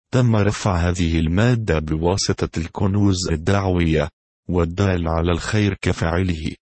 تم رفع هذه المادة بواسطة الكنوز الدعوية، والدال على الخير كفاعله.